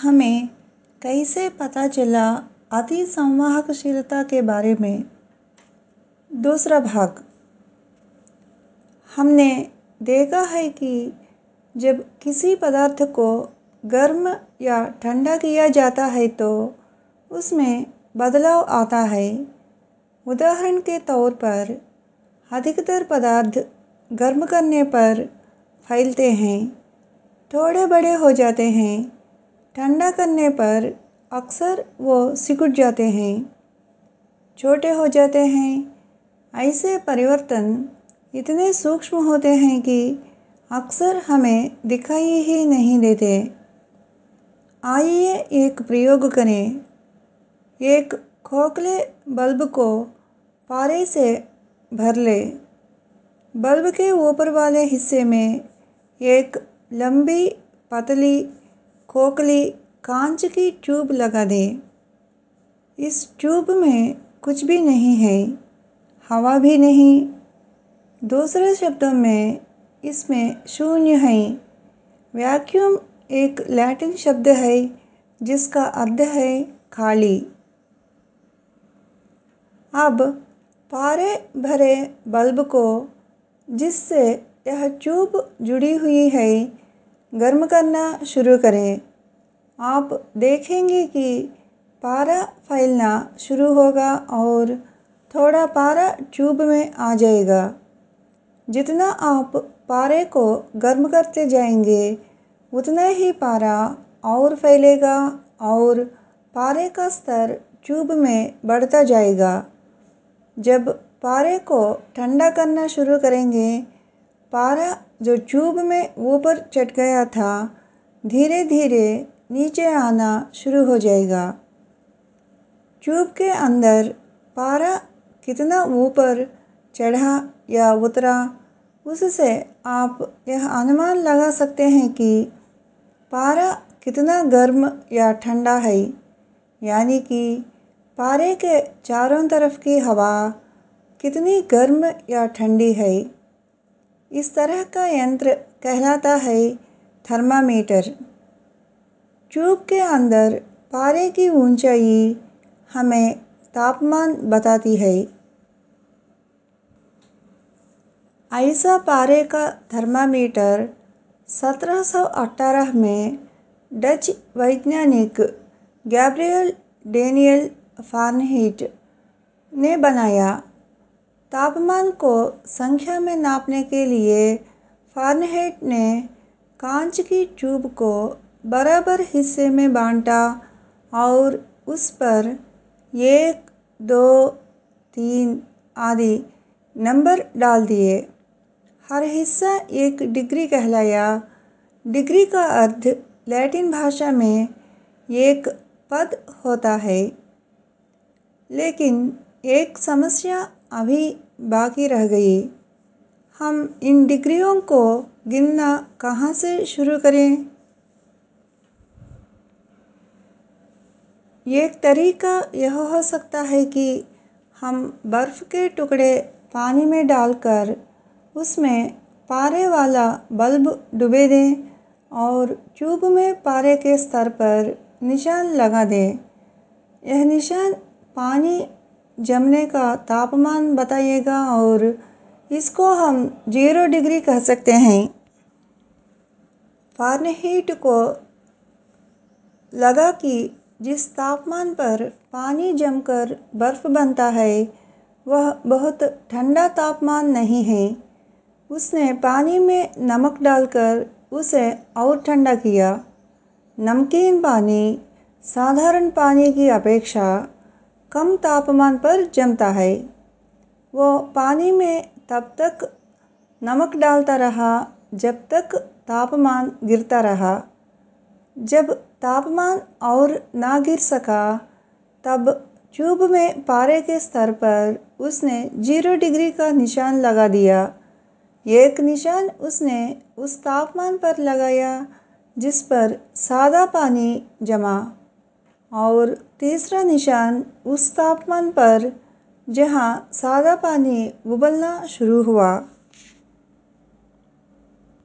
हमें कैसे पता चला अति संवाहकशीलता के बारे में। दूसरा भाग। हमने देखा है कि जब किसी पदार्थ को गर्म या ठंडा किया जाता है तो उसमें बदलाव आता है। उदाहरण के तौर पर अधिकतर पदार्थ गर्म करने पर फैलते हैं, थोड़े बड़े हो जाते हैं। ठंडा करने पर अक्सर वो सिकुड़ जाते हैं, छोटे हो जाते हैं। ऐसे परिवर्तन इतने सूक्ष्म होते हैं कि अक्सर हमें दिखाई ही नहीं देते। आइए एक प्रयोग करें। एक खोखले बल्ब को पारे से भर लें। बल्ब के ऊपर वाले हिस्से में एक लंबी, पतली, खोखली कांच की ट्यूब लगा दें। इस ट्यूब में कुछ भी नहीं है, हवा भी नहीं। दूसरे शब्दों में इसमें शून्य है। वैक्यूम एक लैटिन शब्द है जिसका अर्थ है खाली। अब पारे भरे बल्ब को, जिससे यह ट्यूब जुड़ी हुई है, गर्म करना शुरू करें। आप देखेंगे कि पारा फैलना शुरू होगा और थोड़ा पारा ट्यूब में आ जाएगा। जितना आप पारे को गर्म करते जाएंगे उतना ही पारा और फैलेगा और पारे का स्तर ट्यूब में बढ़ता जाएगा। जब पारे को ठंडा करना शुरू करेंगे, पारा जो ट्यूब में ऊपर चढ़ गया था धीरे धीरे नीचे आना शुरू हो जाएगा। ट्यूब के अंदर पारा कितना ऊपर चढ़ा या उतरा, उससे आप यह अनुमान लगा सकते हैं कि पारा कितना गर्म या ठंडा है, यानी कि पारे के चारों तरफ की हवा कितनी गर्म या ठंडी है। इस तरह का यंत्र कहलाता है थर्मामीटर। ट्यूब के अंदर पारे की ऊंचाई हमें तापमान बताती है। ऐसा पारे का थर्मामीटर 1718 में डच वैज्ञानिक गैब्रियल डेनियल फ़ारेनहीट ने बनाया। तापमान को संख्या में नापने के लिए फ़ारेनहीट ने कांच की ट्यूब को बराबर हिस्से में बांटा और उस पर 1, 2, 3 आदि नंबर डाल दिए। हर हिस्सा एक डिग्री कहलाया। डिग्री का अर्थ लैटिन भाषा में एक पद होता है। लेकिन एक समस्या अभी बाकी रह गई। हम इन डिग्रियों को गिनना कहाँ से शुरू करें? एक तरीका यह हो सकता है कि हम बर्फ़ के टुकड़े पानी में डालकर उसमें पारे वाला बल्ब डुबो दें और ट्यूब में पारे के स्तर पर निशान लगा दें। यह निशान पानी जमने का तापमान बताएगा और इसको हम 0 डिग्री कह सकते हैं। फ़ारेनहीट को लगा कि जिस तापमान पर पानी जमकर बर्फ़ बनता है वह बहुत ठंडा तापमान नहीं है। उसने पानी में नमक डालकर उसे और ठंडा किया। नमकीन पानी साधारण पानी की अपेक्षा कम तापमान पर जमता है। वो पानी में तब तक नमक डालता रहा जब तक तापमान गिरता रहा। जब तापमान और ना गिर सका तब ट्यूब में पारे के स्तर पर उसने 0 डिग्री का निशान लगा दिया। एक निशान उसने उस तापमान पर लगाया जिस पर सादा पानी जमा और तीसरा निशान उस तापमान पर जहाँ सादा पानी उबलना शुरू हुआ।